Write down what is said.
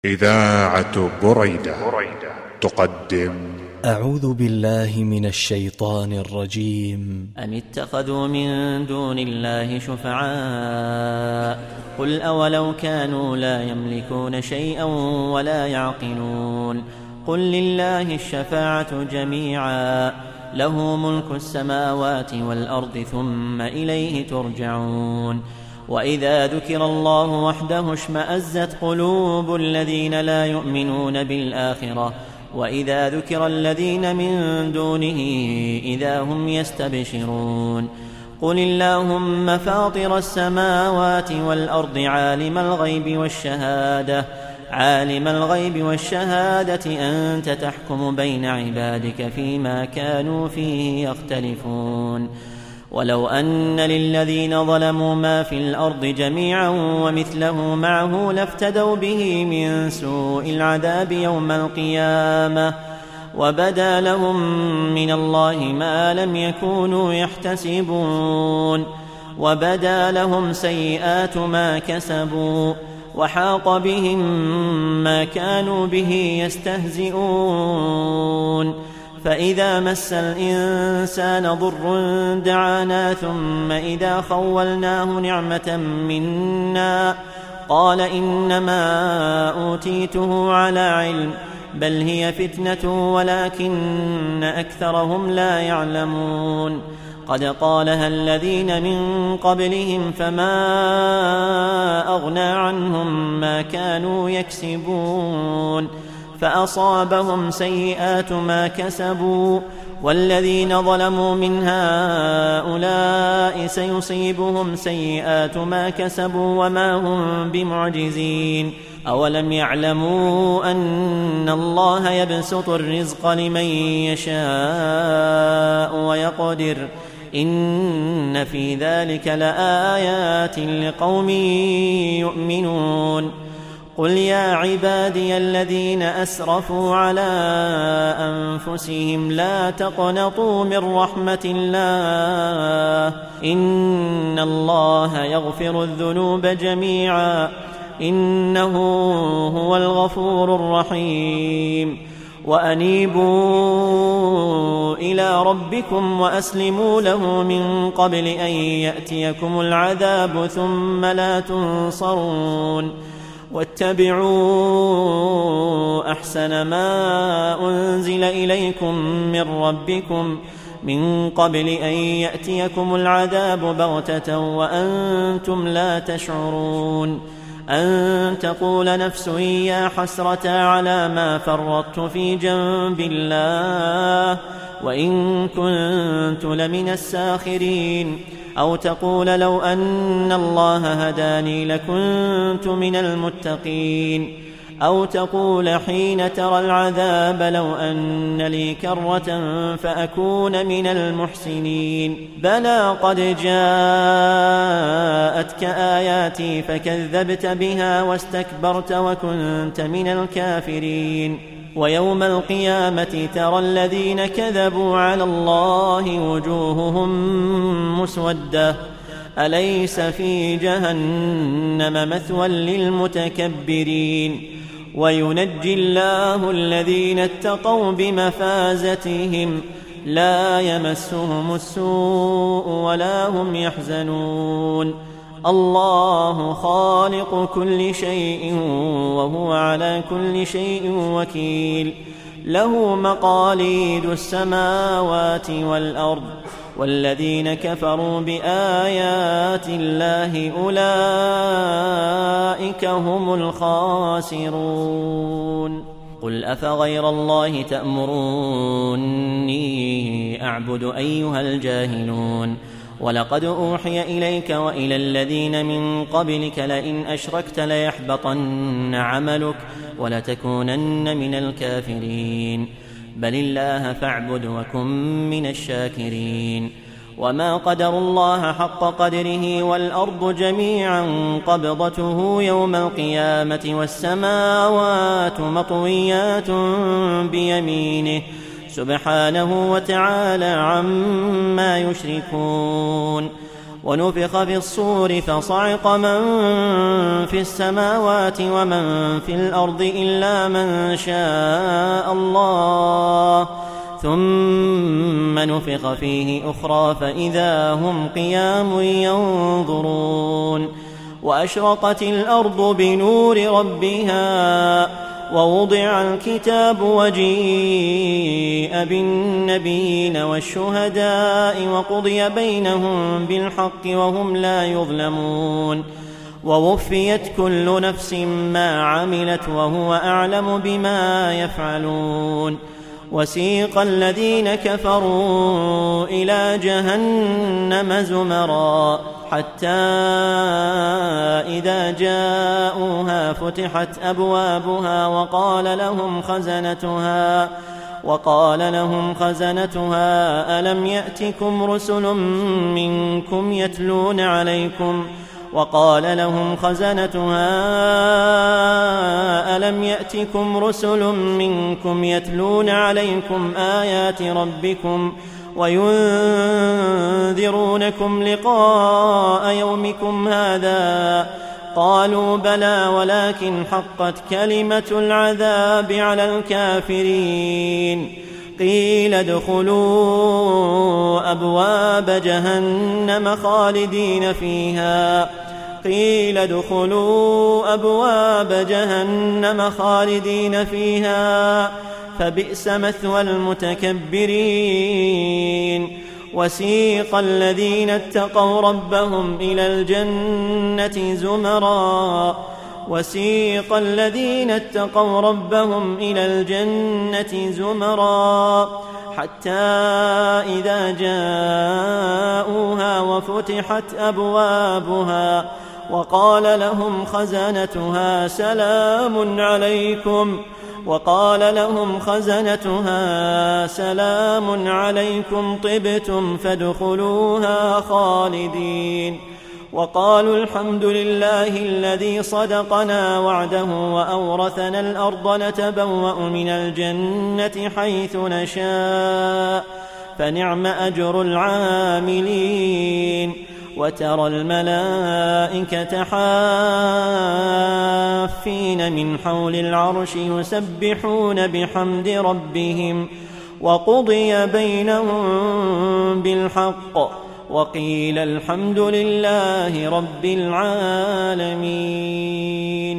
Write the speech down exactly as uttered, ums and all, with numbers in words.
إذاعة بريدة تقدم أعوذ بالله من الشيطان الرجيم. أم اتخذوا من دون الله شفعاء قل أولو كانوا لا يملكون شيئا ولا يعقلون قل لله الشفاعة جميعا له ملك السماوات والأرض ثم إليه ترجعون وإذا ذكر الله وحده اشمأزت قلوب الذين لا يؤمنون بالآخرة وإذا ذكر الذين من دونه إذا هم يستبشرون قل اللهم فاطر السماوات والأرض عالم الغيب والشهادة عالم الغيب والشهادة أنت تحكم بين عبادك فيما كانوا فيه يختلفون ولو أن للذين ظلموا ما في الأرض جميعا ومثله معه لافتدوا به من سوء العذاب يوم القيامة وبدا لهم من الله ما لم يكونوا يحتسبون وبدا لهم سيئات ما كسبوا وحاق بهم ما كانوا به يستهزئون فإذا مس الإنسان ضر دعانا ثم إذا خولناه نعمة منا قال إنما أوتيته على علم بل هي فتنة ولكن أكثرهم لا يعلمون قد قالها الذين من قبلهم فما أغنى عنهم ما كانوا يكسبون فأصابهم سيئات ما كسبوا والذين ظلموا من هؤلاء سيصيبهم سيئات ما كسبوا وما هم بمعجزين أولم يعلموا أن الله يبسط الرزق لمن يشاء ويقدر إن في ذلك لآيات لقوم يؤمنون قل يا عبادي الذين أسرفوا على أنفسهم لا تقنطوا من رحمة الله إن الله يغفر الذنوب جميعا إنه هو الغفور الرحيم وأنيبوا إلى ربكم وأسلموا له من قبل أن يأتيكم العذاب ثم لا تنصرون واتبعوا أحسن ما أنزل إليكم من ربكم من قبل أن يأتيكم العذاب بغتة وأنتم لا تشعرون أن تقول نفس يا حسرة على ما فرطت في جنب الله وإن كنت لمن الساخرين أو تقول لو أن الله هداني لكنت من المتقين أو تقول حين ترى العذاب لو أن لي كرة فأكون من المحسنين بلى قد جاءتك آياتي فكذبت بها واستكبرت وكنت من الكافرين ويوم القيامة ترى الذين كذبوا على الله وجوههم مسودة أليس في جهنم مثوى للمتكبرين وينجي الله الذين اتقوا بمفازتهم لا يمسهم السوء ولا هم يحزنون الله خالق كل شيء وهو على كل شيء وكيل له مقاليد السماوات والأرض والذين كفروا بآيات الله أولئك هم الخاسرون قل أفغير الله تأمروني أعبد أيها الجاهلون ولقد أوحي إليك وإلى الذين من قبلك لئن أشركت ليحبطن عملك ولتكونن من الكافرين بل الله فاعبد وكن من الشاكرين وما قدروا الله حق قدره والأرض جميعا قبضته يوم القيامة والسماوات مطويات بيمينه سبحانه وتعالى عما يشركون ونفخ في الصور فصعق من في السماوات ومن في الأرض إلا من شاء الله ثم نفخ فيه أخرى فإذا هم قيام ينظرون وأشرقت الأرض بنور ربها ووضع الكتاب وجيء بالنبيين والشهداء وقضي بينهم بالحق وهم لا يظلمون ووفيت كل نفس ما عملت وهو أعلم بما يفعلون وسيق الذين كفروا إلى جهنم زمرا حتى إذا جاءوها فتحت أبوابها وقال لهم خزنتها وقال لهم خزنتها ألم يأتكم رسل منكم يتلون عليكم وقال لهم خزنتها ألم يأتكم رسل منكم يتلون عليكم آيات ربكم وينذرونكم لقاء يومكم هذا قالوا بلى ولكن حقت كلمة العذاب على الكافرين قيل ادخلوا أبواب جهنم خالدين فيها قيل ادخلوا أبواب جهنم خالدين فيها فبئس مثوى المتكبرين وسيق الذين اتقوا ربهم إلى الجنة زمرا وسيق الذين اتقوا ربهم إلى الجنة زمرا حتى إذا جاءوها وفتحت أبوابها وقال لهم خزنتها سلام عليكم وقال لهم خزنتها سلام عليكم طبتم فادخلوها خالدين وقالوا الحمد لله الذي صدقنا وعده وأورثنا الأرض نتبوأ من الجنة حيث نشاء فنعم أجر العاملين وترى الملائكة حافين من حول العرش يسبحون بحمد ربهم وقضي بينهم بالحق وقيل الحمد لله رب العالمين.